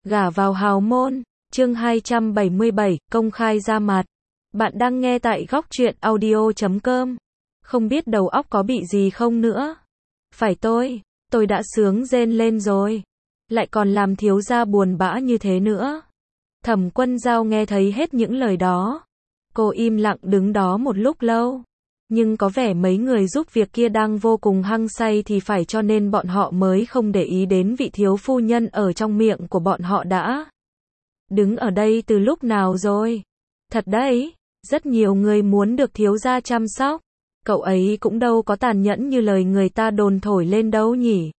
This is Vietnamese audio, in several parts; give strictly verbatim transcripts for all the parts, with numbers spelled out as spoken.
Gả vào hào môn, chương hai trăm bảy mươi bảy, công khai ra mặt. Bạn đang nghe tại góc truyện audio chấm com. Không biết đầu óc có bị gì không nữa. Phải tôi, tôi đã sướng rên lên rồi. Lại còn làm thiếu gia buồn bã như thế nữa. Thẩm Quân Dao nghe thấy hết những lời đó. Cô im lặng đứng đó một lúc lâu. Nhưng có vẻ mấy người giúp việc kia đang vô cùng hăng say thì phải, cho nên bọn họ mới không để ý đến vị thiếu phu nhân ở trong miệng của bọn họ đã. Đứng ở đây từ lúc nào rồi? Thật đấy, rất nhiều người muốn được thiếu gia chăm sóc. Cậu ấy cũng đâu có tàn nhẫn như lời người ta đồn thổi lên đâu nhỉ.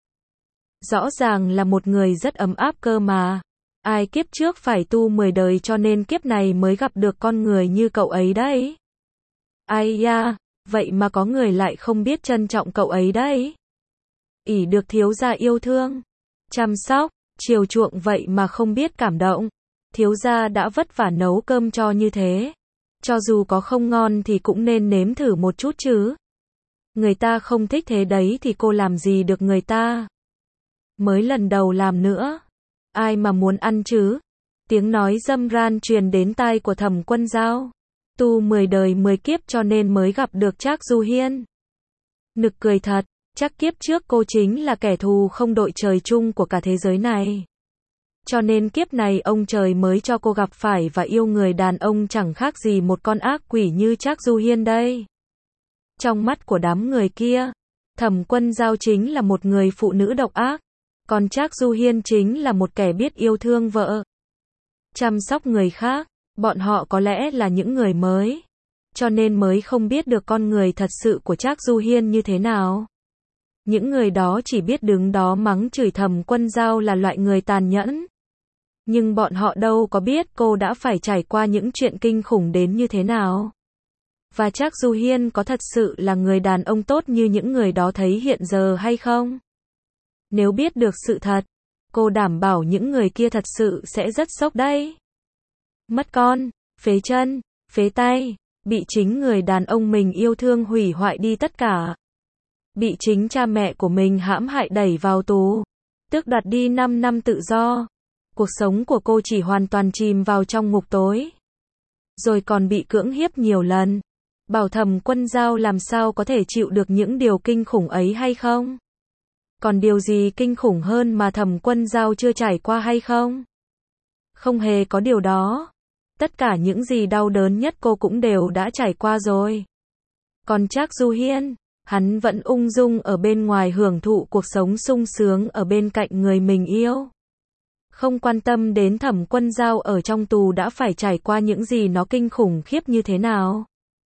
Rõ ràng là một người rất ấm áp cơ mà. Ai kiếp trước phải tu mười đời cho nên kiếp này mới gặp được con người như cậu ấy đấy. Ai da, vậy mà có người lại không biết trân trọng cậu ấy đấy. ỷ được thiếu gia yêu thương, chăm sóc, chiều chuộng vậy mà không biết cảm động. Thiếu gia đã vất vả nấu cơm cho như thế. Cho dù có không ngon thì cũng nên nếm thử một chút chứ. Người ta không thích thế đấy thì cô làm gì được người ta. Mới lần đầu làm nữa. Ai mà muốn ăn chứ? Tiếng nói râm ran truyền đến tai của Thẩm Quân Dao. Tu mười đời mười kiếp cho nên mới gặp được Trác Du Hiên. Nực cười thật, chắc kiếp trước cô chính là kẻ thù không đội trời chung của cả thế giới này. Cho nên kiếp này ông trời mới cho cô gặp phải và yêu người đàn ông chẳng khác gì một con ác quỷ như Trác Du Hiên đây. Trong mắt của đám người kia, Thẩm Quân Dao chính là một người phụ nữ độc ác, còn Trác Du Hiên chính là một kẻ biết yêu thương vợ, chăm sóc người khác. Bọn họ có lẽ là những người mới, cho nên mới không biết được con người thật sự của Trác Du Hiên như thế nào. Những người đó chỉ biết đứng đó mắng chửi Thẩm Quân Dao là loại người tàn nhẫn. Nhưng bọn họ đâu có biết cô đã phải trải qua những chuyện kinh khủng đến như thế nào. Và Trác Du Hiên có thật sự là người đàn ông tốt như những người đó thấy hiện giờ hay không? Nếu biết được sự thật, cô đảm bảo những người kia thật sự sẽ rất sốc đấy. Mất con, phế chân, phế tay, bị chính người đàn ông mình yêu thương hủy hoại đi tất cả. Bị chính cha mẹ của mình hãm hại đẩy vào tù, tước đoạt đi năm năm tự do. Cuộc sống của cô chỉ hoàn toàn chìm vào trong ngục tối. Rồi còn bị cưỡng hiếp nhiều lần. Bảo Thẩm Quân Dao làm sao có thể chịu được những điều kinh khủng ấy hay không? Còn điều gì kinh khủng hơn mà Thẩm Quân Dao chưa trải qua hay không? Không hề có điều đó. Tất cả những gì đau đớn nhất cô cũng đều đã trải qua rồi. Còn Trác Du Hiên, hắn vẫn ung dung ở bên ngoài hưởng thụ cuộc sống sung sướng ở bên cạnh người mình yêu. Không quan tâm đến Thẩm Quân Dao ở trong tù đã phải trải qua những gì nó kinh khủng khiếp như thế nào.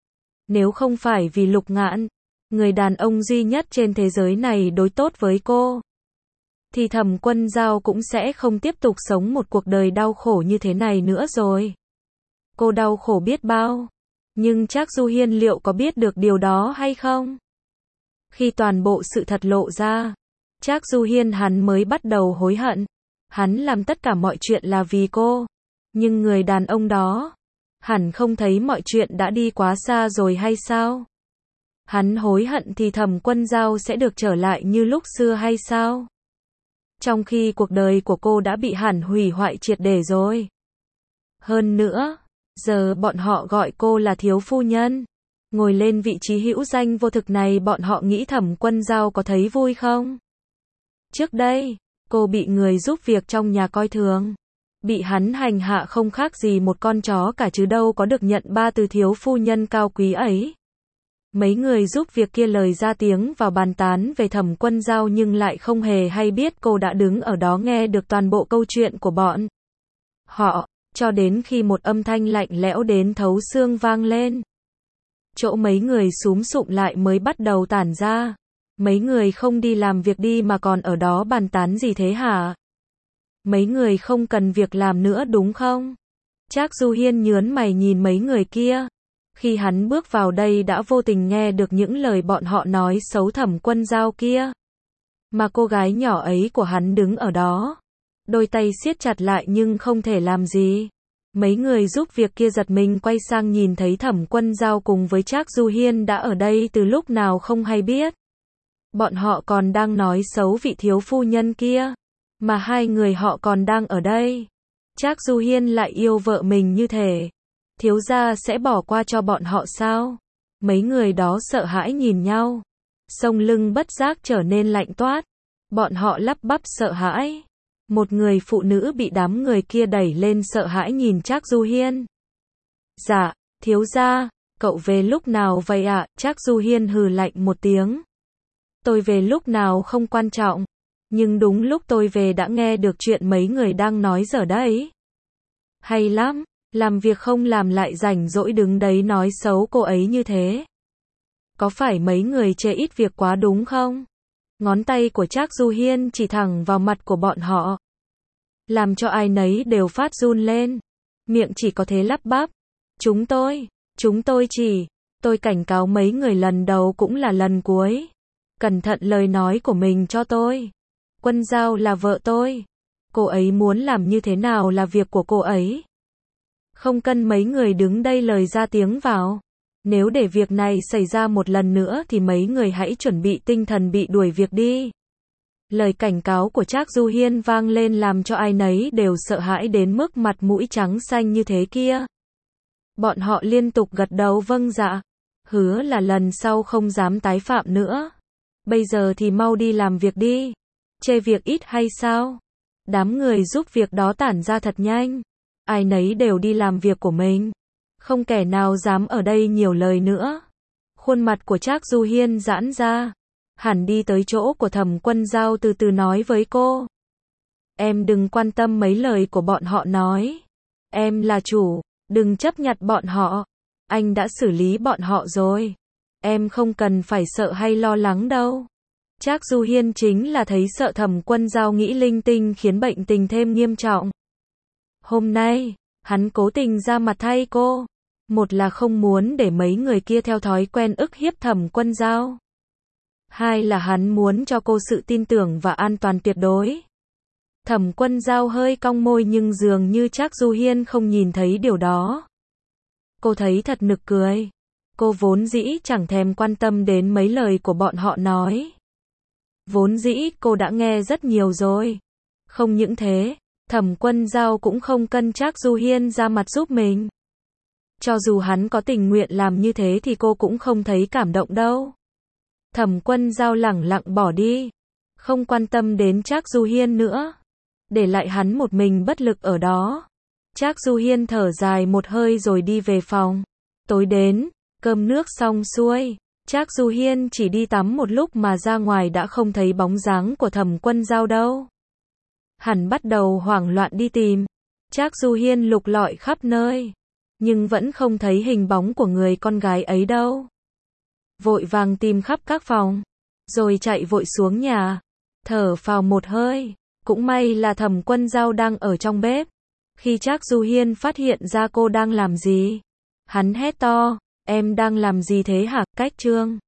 Nếu không phải vì Lục Ngạn, người đàn ông duy nhất trên thế giới này đối tốt với cô, thì Thẩm Quân Dao cũng sẽ không tiếp tục sống một cuộc đời đau khổ như thế này nữa rồi. Cô đau khổ biết bao. Nhưng Trác Du Hiên liệu có biết được điều đó hay không? Khi toàn bộ sự thật lộ ra, Trác Du Hiên hắn mới bắt đầu hối hận. Hắn làm tất cả mọi chuyện là vì cô. Nhưng người đàn ông đó, hẳn không thấy mọi chuyện đã đi quá xa rồi hay sao? Hắn hối hận thì Thẩm Quân Dao sẽ được trở lại như lúc xưa hay sao? Trong khi cuộc đời của cô đã bị hẳn hủy hoại triệt để rồi. Hơn nữa, giờ bọn họ gọi cô là thiếu phu nhân. Ngồi lên vị trí hữu danh vô thực này, bọn họ nghĩ Thẩm Quân Dao có thấy vui không? Trước đây, cô bị người giúp việc trong nhà coi thường. Bị hắn hành hạ không khác gì một con chó cả chứ đâu có được nhận ba từ thiếu phu nhân cao quý ấy. Mấy người giúp việc kia lời ra tiếng vào bàn tán về Thẩm Quân Dao nhưng lại không hề hay biết cô đã đứng ở đó nghe được toàn bộ câu chuyện của bọn họ, cho đến khi một âm thanh lạnh lẽo đến thấu xương vang lên. Chỗ mấy người súm sụm lại mới bắt đầu tản ra. Mấy người không đi làm việc đi mà còn ở đó bàn tán gì thế hả? Mấy người không cần việc làm nữa đúng không? Trác Du Hiên nhớn mày nhìn mấy người kia. Khi hắn bước vào đây đã vô tình nghe được những lời bọn họ nói xấu Thẩm Quân Dao kia. Mà cô gái nhỏ ấy của hắn đứng ở đó. Đôi tay siết chặt lại nhưng không thể làm gì. Mấy người giúp việc kia giật mình quay sang nhìn thấy Thẩm Quân Dao cùng với Trác Du Hiên đã ở đây từ lúc nào không hay biết. Bọn họ còn đang nói xấu vị thiếu phu nhân kia. Mà hai người họ còn đang ở đây. Trác Du Hiên lại yêu vợ mình như thế. Thiếu gia sẽ bỏ qua cho bọn họ sao? Mấy người đó sợ hãi nhìn nhau. Sống lưng bất giác trở nên lạnh toát. Bọn họ lắp bắp sợ hãi. Một người phụ nữ bị đám người kia đẩy lên sợ hãi nhìn Trác Du Hiên. Dạ, thiếu gia, cậu về lúc nào vậy ạ? À? Trác Du Hiên hừ lạnh một tiếng. Tôi về lúc nào không quan trọng. Nhưng đúng lúc tôi về đã nghe được chuyện mấy người đang nói dở đấy. Hay lắm, làm việc không làm lại rảnh rỗi đứng đấy nói xấu cô ấy như thế. Có phải mấy người chê ít việc quá đúng không? Ngón tay của Trác Du Hiên chỉ thẳng vào mặt của bọn họ. Làm cho ai nấy đều phát run lên. Miệng chỉ có thế lắp bắp. Chúng tôi, chúng tôi chỉ, tôi cảnh cáo mấy người lần đầu cũng là lần cuối. Cẩn thận lời nói của mình cho tôi. Quân Giao là vợ tôi. Cô ấy muốn làm như thế nào là việc của cô ấy. Không cần mấy người đứng đây lời ra tiếng vào. Nếu để việc này xảy ra một lần nữa thì mấy người hãy chuẩn bị tinh thần bị đuổi việc đi. Lời cảnh cáo của Trác Du Hiên vang lên làm cho ai nấy đều sợ hãi đến mức mặt mũi trắng xanh như thế kia. Bọn họ liên tục gật đầu vâng dạ. Hứa là lần sau không dám tái phạm nữa. Bây giờ thì mau đi làm việc đi. Chê việc ít hay sao? Đám người giúp việc đó tản ra thật nhanh. Ai nấy đều đi làm việc của mình. Không kẻ nào dám ở đây nhiều lời nữa. Khuôn mặt của Trác Du Hiên giãn ra. Hẳn đi tới chỗ của Thẩm Quân Giao từ từ nói với cô. Em đừng quan tâm mấy lời của bọn họ nói. Em là chủ, đừng chấp nhặt bọn họ. Anh đã xử lý bọn họ rồi. Em không cần phải sợ hay lo lắng đâu. Trác Du Hiên chính là thấy sợ Thẩm Quân Giao nghĩ linh tinh khiến bệnh tình thêm nghiêm trọng. Hôm nay, hắn cố tình ra mặt thay cô. Một là không muốn để mấy người kia theo thói quen ức hiếp Thẩm Quân Giao. Hai là hắn muốn cho cô sự tin tưởng và an toàn tuyệt đối. Thẩm Quân Giao hơi cong môi nhưng dường như Trác Du Hiên không nhìn thấy điều đó. Cô thấy thật nực cười. Cô vốn dĩ chẳng thèm quan tâm đến mấy lời của bọn họ nói. Vốn dĩ cô đã nghe rất nhiều rồi. Không những thế, Thẩm Quân Giao cũng không cần Trác Du Hiên ra mặt giúp mình. Cho dù hắn có tình nguyện làm như thế thì cô cũng không thấy cảm động đâu. Thẩm Quân Giao lẳng lặng bỏ đi. Không quan tâm đến Trác Du Hiên nữa. Để lại hắn một mình bất lực ở đó. Trác Du Hiên thở dài một hơi rồi đi về phòng. Tối đến, cơm nước xong xuôi. Trác Du Hiên chỉ đi tắm một lúc mà ra ngoài đã không thấy bóng dáng của Thẩm Quân Giao đâu. Hắn bắt đầu hoảng loạn đi tìm. Trác Du Hiên lục lọi khắp nơi. Nhưng vẫn không thấy hình bóng của người con gái ấy đâu. Vội vàng tìm khắp các phòng. Rồi chạy vội xuống nhà. Thở phào một hơi. Cũng may là Thẩm Quân Giao đang ở trong bếp. Khi Trác Du Hiên phát hiện ra cô đang làm gì. Hắn hét to. Em đang làm gì thế hả? Cách trương.